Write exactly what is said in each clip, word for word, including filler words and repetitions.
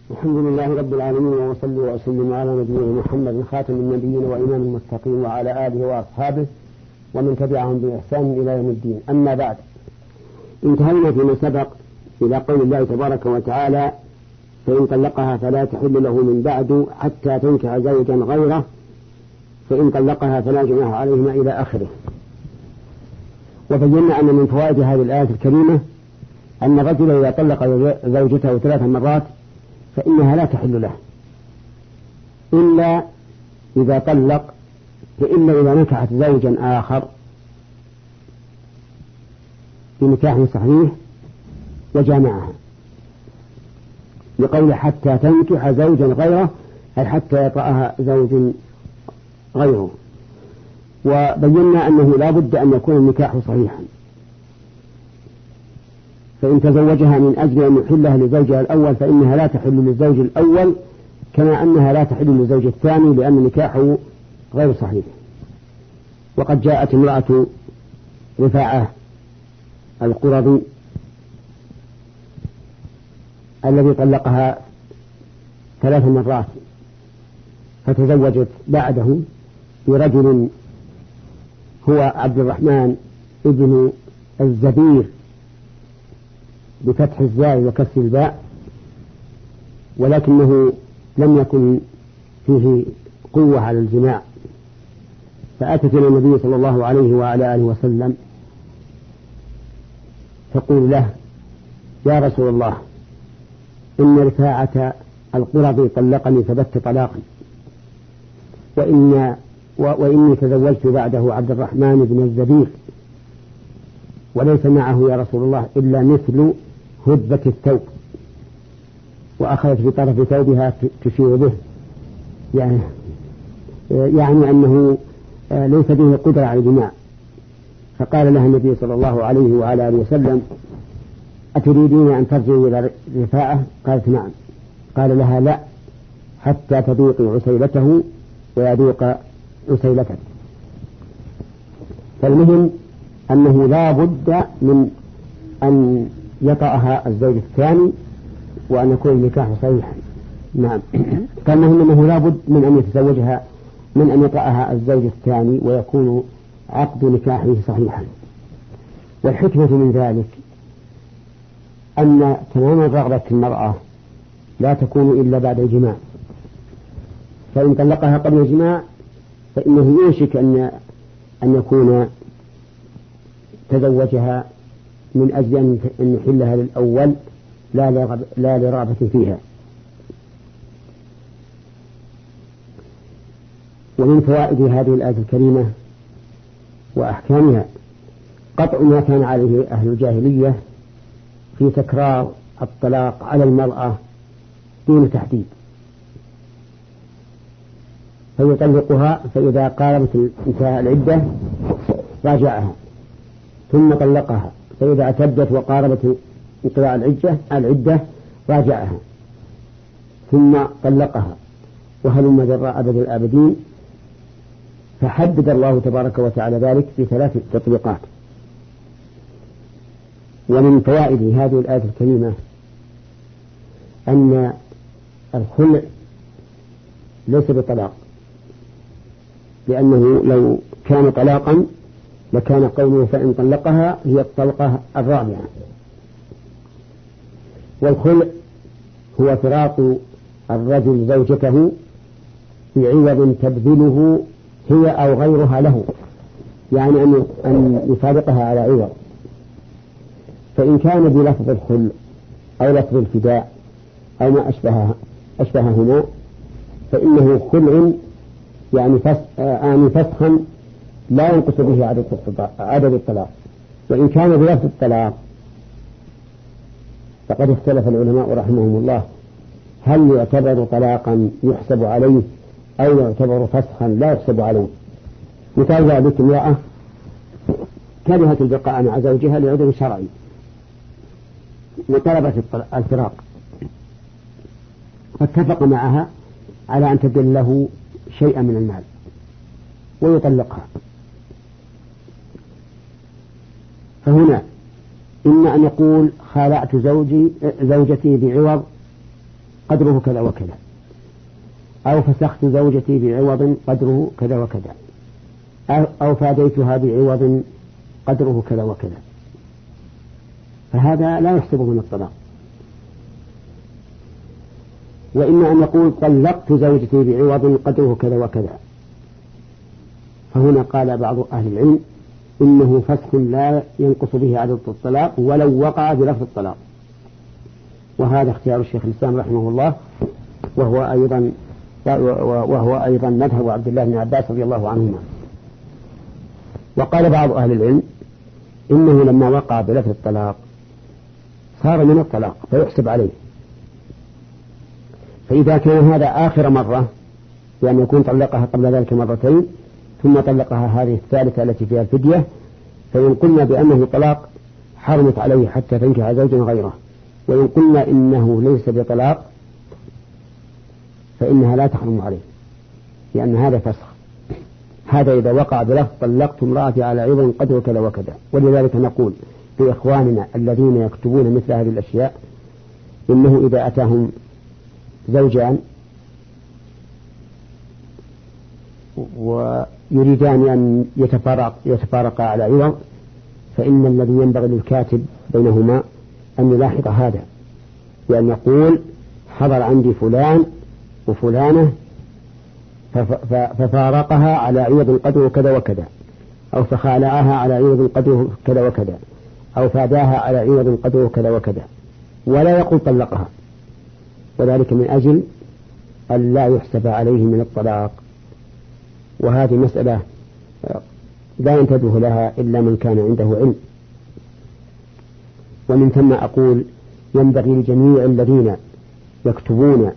الحمد لله رب العالمين، وصلي وأسلم على نبينا محمد خاتم النبيين وإمام المتقين وعلى آله وأصحابه ومن تبعهم بإحسان إلى يوم الدين. أما بعد، انتهينا فيما سبق إلى قول الله تبارك وتعالى: فإن طلقها فلا تحل له من بعد حتى تنكح زوجا غيره فإن طلقها فلا جناح عليهما إلى آخره. وبينا أن من فوائد هذه الآية الكريمة أن الرجل إذا طلق زوجته ثلاث مرات فإنها لا تحل له إلا إذا طلق، فإلا إذا نكحت زوجا آخر بنكاح صحيح وجامعها، لقول حتى تنكح زوجا غيره، أي حتى يطأها زوج غيره. وبينا أنه لا بد أن يكون النكاح صحيحا، فإن تزوجها من أجل أن يحلها لزوجها الأول فإنها لا تحل للزوج الأول، كما أنها لا تحل للزوج الثاني، لأن نكاحه غير صحيح. وقد جاءت امرأة رفاعة القرظي الذي طلقها ثلاث مرات، فتزوجت بعده برجل هو عبد الرحمن ابن الزبير بفتح الزاي وكسر الباء، ولكنه لم يكن فيه قوة على الجماع، فأتت إلى النبي صلى الله عليه وعلى آله وسلم تقول له: يا رسول الله، إن رفاعة القرظي طلقني فبت طلاقا، وإن وإني تزوجت بعده عبد الرحمن بن الزبير، وليس معه يا رسول الله إلا مثل هدبة الثوب، وأخذت في طرف ثوبها تشير به، يعني, يعني أنه ليس به قدرة على الجماع. فقال لها النبي صلى الله عليه وعلى آله وسلم: أتريدين أن ترجعي إلى رفاعة؟ قالت: نعم. قال لها: لا، حتى تذوقي عسيلته ويذوق عسيلتك. فالمهم أنه لا بد من أن يطأها الزوج الثاني وأن يكون النكاح صحيحا. نعم. فالمهم أنه لا بد من أن يتزوجها، من أن يطأها الزوج الثاني ويكون عقد نكاحه صحيحا. والحكمة من ذلك أن تمام رغبة المرأة لا تكون إلا بعد الجماع، فإن طلقها قبل الجماع فإنه يوشك أن أن يكون تزوجها من أجل أن يحلها للأول لا لرغبة فيها. ومن فوائد هذه الآية الكريمة وأحكامها قطع ما كان عليه أهل الجاهلية في تكرار الطلاق على المرأة دون تحديد، فيطلقها، فإذا قاربت انتهاء العدة راجعها، ثم طلقها، فإذا اعتدت وقاربت انقضاء العدة العدة راجعها، ثم طلقها، وهلم جراء أبد الآبدين. فحدد الله تبارك وتعالى ذلك في ثلاث تطبيقات. ومن فوائد هذه الآية الكريمة أن الخلع ليس بطلاق، لأنه لو كان طلاقا لكان قوله فإن طلقها هي الطلقة الرابعة. والخلع هو فراق الرجل زوجته بعوض تبذله هي أو غيرها له، يعني أن أن يفارقها على عوض. فإن كان بلفظ الخلع أو لفظ الفداء أو ما أشبه أشبههما فإنه خلع، يعني آن فسخا لا ينقص به عدد الطلاق. وإن كان بلفظ الطلاق فقد اختلف العلماء رحمهم الله هل يعتبر طلاقا يحسب عليه أو يعتبر فسخا لا يحسب عليه. مثال ذلك: امرأة كرهت البقاء مع زوجها لعذر شرعي وطلبت الفراق، فاتفق معها على أن تدل له شيئا من المال ويطلقها. فهنا إما أن يقول: خالعت زوجي زوجتي بعوض قدره كذا وكذا، أو فسخت زوجتي بعوض قدره كذا وكذا، أو فاديتها بعوض قدره كذا وكذا، فهذا لا يحسب من الطلاق. وإما أن يقول طلقت زوجتي بعوض قدره كذا وكذا، فهنا قال بعض أهل العلم إنه فسخ لا ينقص به عدد الطلاق ولو وقع بلفظ الطلاق، وهذا اختيار الشيخ الإسلام رحمه الله، وهو أيضا وهو أيضا مذهب عبد الله بن عباس رضي الله عنهما. وقال بعض أهل العلم إنه لما وقع بلفظ الطلاق صار من الطلاق فيحسب عليه، فإذا كان هذا آخر مرة يعني يكون طلقها قبل ذلك مرتين ثم طلقها هذه الثالثة التي فيها الفدية، فإن قلنا بأنه طلاق حرمت عليه حتى تنكح زوجا غيره، وإن قلنا إنه ليس بطلاق فإنها لا تحرم عليه، لأن هذا فسخ. هذا إذا وقع بلفظ طلقت امرأتي على عوض قدر كذا وكذا. ولذلك نقول لإخواننا الذين يكتبون مثل هذه الأشياء إنه إذا أتاهم زوجان ويريدان أن يتفارق يتفارقا على عوض، فإن الذي ينبغي للكاتب بينهما أن يلاحظ هذا، بأن يقول حضر عندي فلان وفلانة ففارقها على عوض قدره كذا وكذا، أو فخالعها على عوض قدره كذا وكذا، أو فاداها على عوض قدره كذا وكذا، ولا يقول طلقها، وذلك من أجل أن لا يحسب عليه من الطلاق. وهذه مسألة لا ينتبه لها إلا من كان عنده علم. ومن ثم أقول ينبغي لجميع الذين يكتبون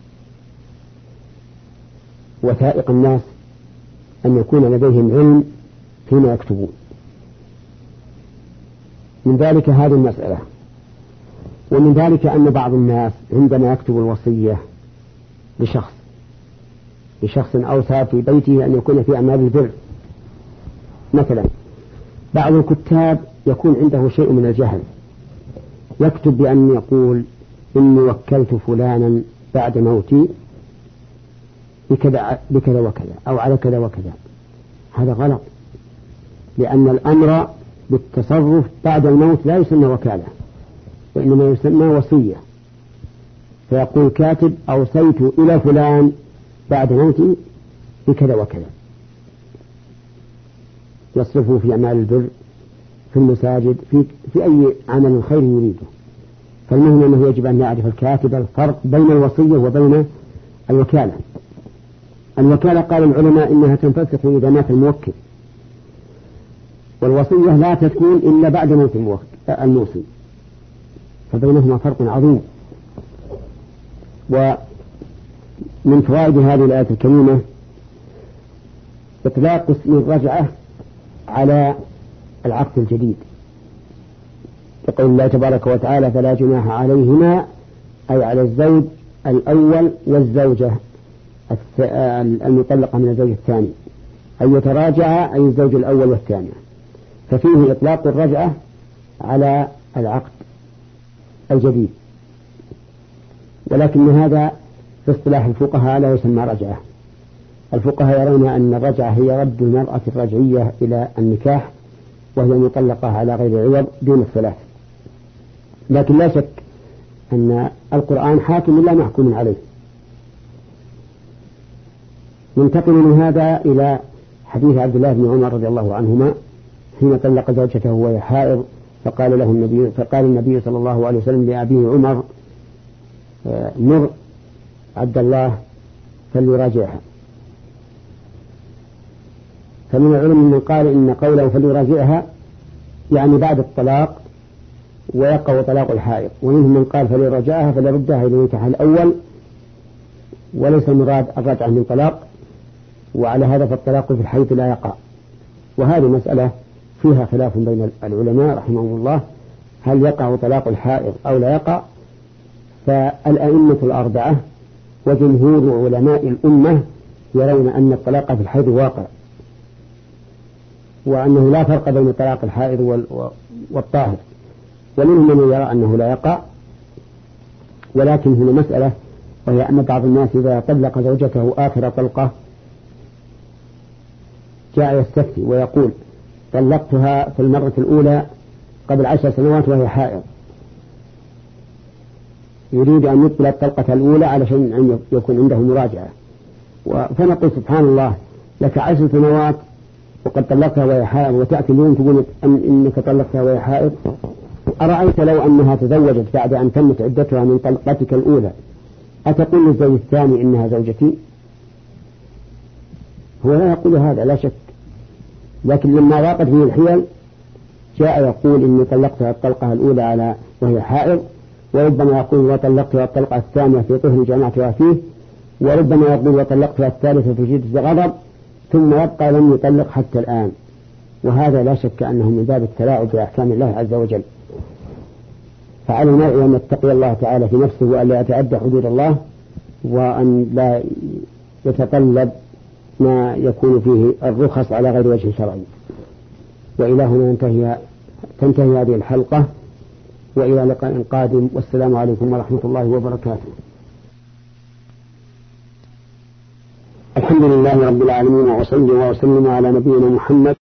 وثائق الناس أن يكون لديهم علم فيما يكتبون. من ذلك هذه المسألة. ومن ذلك أن بعض الناس عندما يكتب الوصية لشخص لشخص أوصى في بيته أن يكون في أعمال البر، مثلا بعض الكتاب يكون عنده شيء من الجهل، يكتب بأن يقول إني وكلت فلانا بعد موتي بكذا بكذا وكذا أو على كذا وكذا. هذا غلط، لأن الأمر بالتصرف بعد الموت لا يسمى وكالة، وإنما يسمى وصية. فيقول كاتب أوصيت إلى فلان بعد موتي بكذا وكذا، يصرفه في أعمال البر، في المساجد، في, في أي عمل خير يريده. فالمهم أنه يجب أن يعرف الكاتب الفرق بين الوصية وبين الوكالة. الوكالة قال العلماء إنها تنفسخ إذا مات الموكل، والوصية لا تكون إلا بعد موت الموصي، فبينهما فرق عظيم. ومن فوائد هذه الآية الكريمة إطلاق اسم الرجعة على العقد الجديد، يقول الله تبارك وتعالى فلا جناح عليهما، أي على الزوج الأول والزوجة المطلقة من الزوج الثاني، أن يتراجع أي الزوج الأول والثاني. ففيه إطلاق الرجعة على العقد الجديد، ولكن هذا في اصطلاح الفقهاء لا يسمى رجعة. الفقهاء يرون أن الرجعة هي رد المرأة الرجعية إلى النكاح وهي مطلقة على غير عوض دون الثلاث. لكن لا شك أن القرآن حاكم لا محكوم عليه. ننتقل من هذا إلى حديث عبد الله بن عمر رضي الله عنهما حين طلق زوجته وهي حائض، فقال له النبي فقال النبي صلى الله عليه وسلم لأبيه عمر مر عبد الله فليراجعها. فمن العلم من قال إن قوله فليراجعها يعني بعد الطلاق ويقع طلاق الحائض، ومنهم من قال فليراجعها فليردها إلى نكاحها الأول، وليس المراد الرجعة من طلاق، وعلى هذا فالطلاق في الحيض لا يقع. وهذه مسألة فيها خلاف بين العلماء رحمهم الله، هل يقع طلاق الحائض أو لا يقع؟ فالأئمة الأربعة وجمهور علماء الأمة يرون أن الطلاق في الحيض واقع، وأنه لا فرق بين طلاق الحائض والطاهر، ومنهم من يرى أنه لا يقع. ولكن هنا مسألة وهي أن بعض الناس إذا طلق زوجته آخر طلقة جاء يستفتي ويقول طلقتها في المرة الأولى قبل عشر سنوات وهي حائض، يريد أن يبطل الطلقة الأولى علشان أن يكون عنده مراجعة. فنقول سبحان الله، لك عشر سنوات وقد طلقتها وهي حائض، وتأتي اليوم تقول أن إنك طلقتها وهي حائض. أرأيت لو أنها تزوجت بعد أن تمت عدتها من طلقتك الأولى، أتقول للزوج الثاني إنها زوجتي؟ هو لا يقول هذا لا شك، لكن لما ضاقت به الحيل جاء يقول إني طلقتها الطلقة الأولى على وهي حائض، وربما يقول وطلقتها الطلقة الثانية في طهر جمعتها فيه، وربما يقول وطلقتها الثالثة في شدة غضب، ثم يبقى لم يطلق حتى الآن. وهذا لا شك أنه من باب التلاعب بأحكام الله عز وجل. فعلى المرء أن يتقي الله تعالى في نفسه وأن لا يتعدى حدود الله، وأن لا يتطلب ما يكون فيه الرخص على غير وجه شرعي. وإلى هنا ينتهي تنتهي هذه الحلقة، وإلى لقاء قادم، والسلام عليكم ورحمة الله وبركاته. الحمد لله رب العالمين، وأصلي وأسلم على نبينا محمد